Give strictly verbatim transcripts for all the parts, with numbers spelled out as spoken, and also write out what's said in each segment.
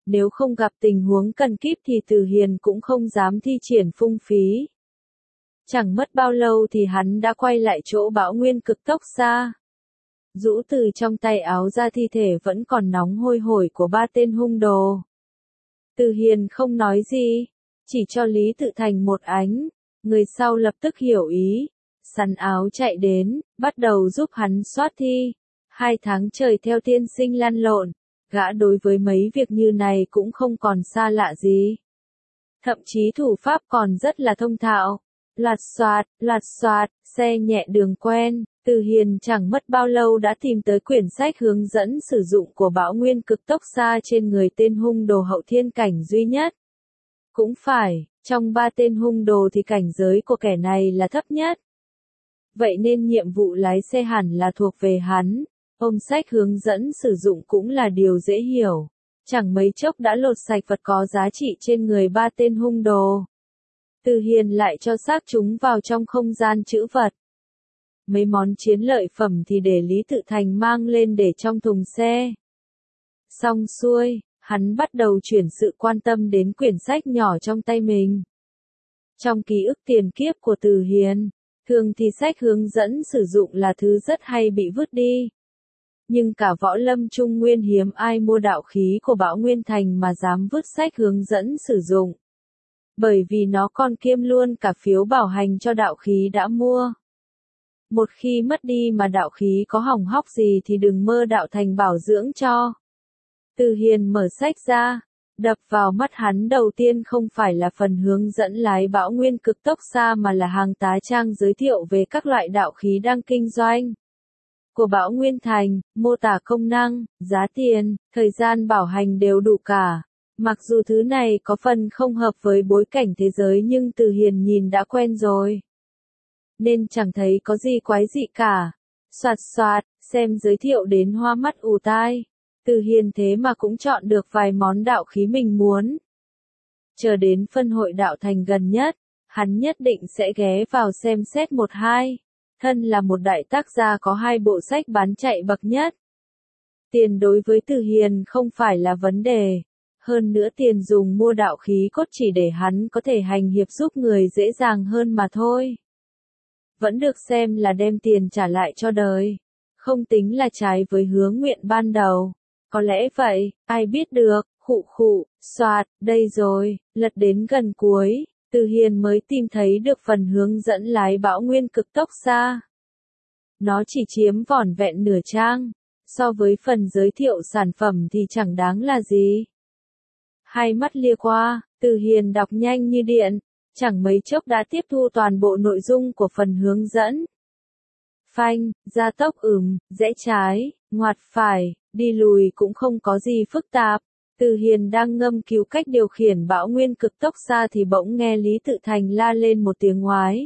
Nếu không gặp tình huống cần kíp thì Từ Hiền cũng không dám thi triển phung phí. Chẳng mất bao lâu thì hắn đã quay lại chỗ Bão Nguyên Cực Tốc Xa. Rũ từ trong tay áo ra thi thể vẫn còn nóng hôi hổi của ba tên hung đồ. Từ Hiền không nói gì, chỉ cho Lý Tự Thành một ánh, người sau lập tức hiểu ý, sắn áo chạy đến, bắt đầu giúp hắn soát thi. Hai tháng trời theo tiên sinh lăn lộn, gã đối với mấy việc như này cũng không còn xa lạ gì. Thậm chí thủ pháp còn rất là thông thạo. Lạt xoạt, lạt xoạt, xe nhẹ đường quen, Từ Hiền chẳng mất bao lâu đã tìm tới quyển sách hướng dẫn sử dụng của Bão Nguyên Cực Tốc Xa trên người tên hung đồ hậu thiên cảnh duy nhất. Cũng phải, trong ba tên hung đồ thì cảnh giới của kẻ này là thấp nhất. Vậy nên nhiệm vụ lái xe hẳn là thuộc về hắn, ôm sách hướng dẫn sử dụng cũng là điều dễ hiểu. Chẳng mấy chốc đã lột sạch vật có giá trị trên người ba tên hung đồ. Từ Hiền lại cho xác chúng vào trong không gian trữ vật. Mấy món chiến lợi phẩm thì để Lý Tự Thành mang lên để trong thùng xe. Xong xuôi, hắn bắt đầu chuyển sự quan tâm đến quyển sách nhỏ trong tay mình. Trong ký ức tiền kiếp của Từ Hiền, thường thì sách hướng dẫn sử dụng là thứ rất hay bị vứt đi. Nhưng cả võ lâm trung nguyên hiếm ai mua đạo khí của Bão Nguyên Thành mà dám vứt sách hướng dẫn sử dụng. Bởi vì nó còn kiêm luôn cả phiếu bảo hành cho đạo khí đã mua. Một khi mất đi mà đạo khí có hỏng hóc gì thì đừng mơ đạo thành bảo dưỡng cho. Từ Hiền mở sách ra, đập vào mắt hắn đầu tiên không phải là phần hướng dẫn lái Bão Nguyên Cực Tốc Xa mà là hàng tá trang giới thiệu về các loại đạo khí đang kinh doanh của Bão Nguyên Thành, mô tả công năng, giá tiền, thời gian bảo hành đều đủ cả. Mặc dù thứ này có phần không hợp với bối cảnh thế giới nhưng Từ Hiền nhìn đã quen rồi. Nên chẳng thấy có gì quái dị cả. Soạt soạt, xem giới thiệu đến hoa mắt ù tai. Từ Hiền thế mà cũng chọn được vài món đạo khí mình muốn. Chờ đến phân hội đạo thành gần nhất, hắn nhất định sẽ ghé vào xem xét một hai. Thân là một đại tác gia có hai bộ sách bán chạy bậc nhất. Tiền đối với Từ Hiền không phải là vấn đề. Hơn nữa tiền dùng mua đạo khí cốt chỉ để hắn có thể hành hiệp giúp người dễ dàng hơn mà thôi. Vẫn được xem là đem tiền trả lại cho đời. Không tính là trái với hướng nguyện ban đầu. Có lẽ vậy, ai biết được, khụ khụ, soạt, đây rồi, lật đến gần cuối, Từ Hiền mới tìm thấy được phần hướng dẫn lái Bão Nguyên Cực Tốc Xa. Nó chỉ chiếm vỏn vẹn nửa trang, so với phần giới thiệu sản phẩm thì chẳng đáng là gì. Hai mắt lia qua, Từ Hiền đọc nhanh như điện, chẳng mấy chốc đã tiếp thu toàn bộ nội dung của phần hướng dẫn. Phanh, gia tốc ừm, rẽ trái, ngoặt phải, đi lùi cũng không có gì phức tạp. Từ Hiền đang ngâm cứu cách điều khiển Bão Nguyên Cực Tốc Xa thì bỗng nghe Lý Tự Thành la lên một tiếng oái.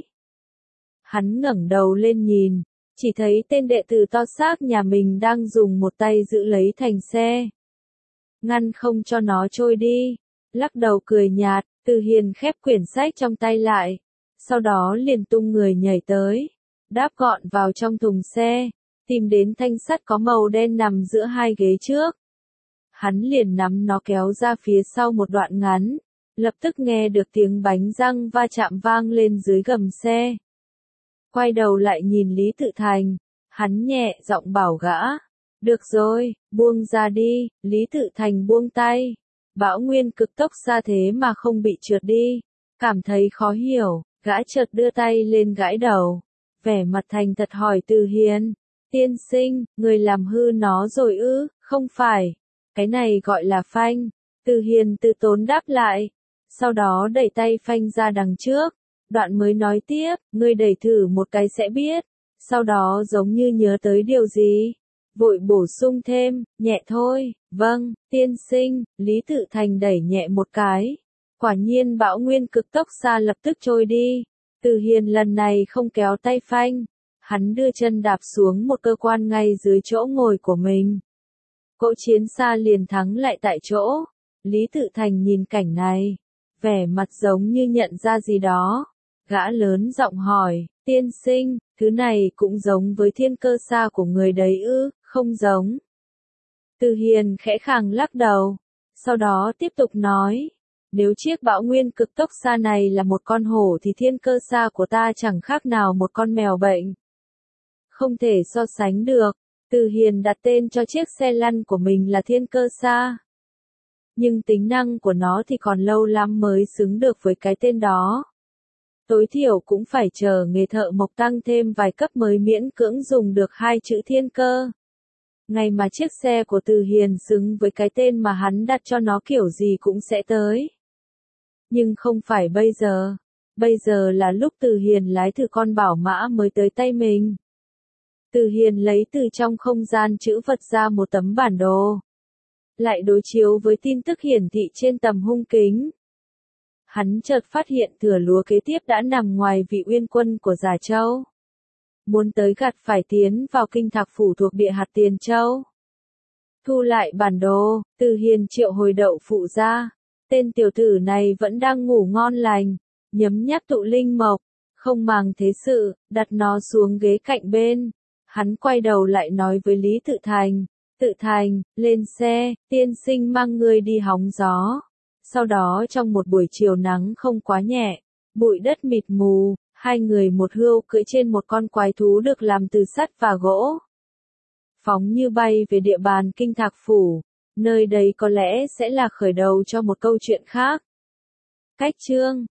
Hắn ngẩng đầu lên nhìn, chỉ thấy tên đệ tử to xác nhà mình đang dùng một tay giữ lấy thành xe. Ngăn không cho nó trôi đi. Lắc đầu cười nhạt, Từ Hiền khép quyển sách trong tay lại. Sau đó liền tung người nhảy tới. Đáp gọn vào trong thùng xe. Tìm đến thanh sắt có màu đen nằm giữa hai ghế trước. Hắn liền nắm nó kéo ra phía sau một đoạn ngắn. Lập tức nghe được tiếng bánh răng va chạm vang lên dưới gầm xe. Quay đầu lại nhìn Lý Tự Thành. Hắn nhẹ giọng bảo gã. Được rồi, buông ra đi. Lý Tự Thành buông tay. Bão Nguyên Cực Tốc Xa thế mà không bị trượt đi. Cảm thấy khó hiểu, gã chợt đưa tay lên gãi đầu. Vẻ mặt thành thật hỏi Từ Hiền. Tiên sinh, người làm hư nó rồi ư? Không phải. Cái này gọi là phanh. Từ Hiền tự tốn đáp lại. Sau đó đẩy tay phanh ra đằng trước. Đoạn mới nói tiếp, ngươi đẩy thử một cái sẽ biết. Sau đó giống như nhớ tới điều gì. Vội bổ sung thêm, nhẹ thôi, vâng, tiên sinh, Lý Tự Thành đẩy nhẹ một cái. Quả nhiên Bão Nguyên Cực Tốc Xa lập tức trôi đi. Từ Hiền lần này không kéo tay phanh. Hắn đưa chân đạp xuống một cơ quan ngay dưới chỗ ngồi của mình. Cỗ chiến xa liền thắng lại tại chỗ. Lý Tự Thành nhìn cảnh này. Vẻ mặt giống như nhận ra gì đó. Gã lớn giọng hỏi, tiên sinh, thứ này cũng giống với thiên cơ xa của người đấy ư, không giống. Từ Hiền khẽ khàng lắc đầu. Sau đó tiếp tục nói, nếu chiếc bão nguyên cực tốc xa này là một con hổ thì thiên cơ xa của ta chẳng khác nào một con mèo bệnh. Không thể so sánh được. Từ Hiền đặt tên cho chiếc xe lăn của mình là thiên cơ xa. Nhưng tính năng của nó thì còn lâu lắm mới xứng được với cái tên đó. Tối thiểu cũng phải chờ nghề thợ mộc tăng thêm vài cấp mới miễn cưỡng dùng được hai chữ thiên cơ. Ngày mà chiếc xe của Từ Hiền xứng với cái tên mà hắn đặt cho nó kiểu gì cũng sẽ tới. Nhưng không phải bây giờ. Bây giờ là lúc Từ Hiền lái thử con bảo mã mới tới tay mình. Từ Hiền lấy từ trong không gian chữ vật ra một tấm bản đồ. Lại đối chiếu với tin tức hiển thị trên tầm hung kính. Hắn chợt phát hiện thửa lúa kế tiếp đã nằm ngoài vị uyên quân của Già Châu. Muốn tới gặt phải tiến vào kinh Thạc Phủ thuộc địa hạt Tiền Châu. Thu lại bản đồ, Từ Hiền triệu hồi đậu phụ ra. Tên tiểu tử này vẫn đang ngủ ngon lành, nhấm nháp tụ linh mộc, không màng thế sự, đặt nó xuống ghế cạnh bên. Hắn quay đầu lại nói với Lý Tự Thành, Tự Thành, lên xe, tiên sinh mang ngươi đi hóng gió. Sau đó trong một buổi chiều nắng không quá nhẹ, bụi đất mịt mù, hai người một hươu cưỡi trên một con quái thú được làm từ sắt và gỗ. Phóng như bay về địa bàn kinh Thạc Phủ, nơi đây có lẽ sẽ là khởi đầu cho một câu chuyện khác. Cách chương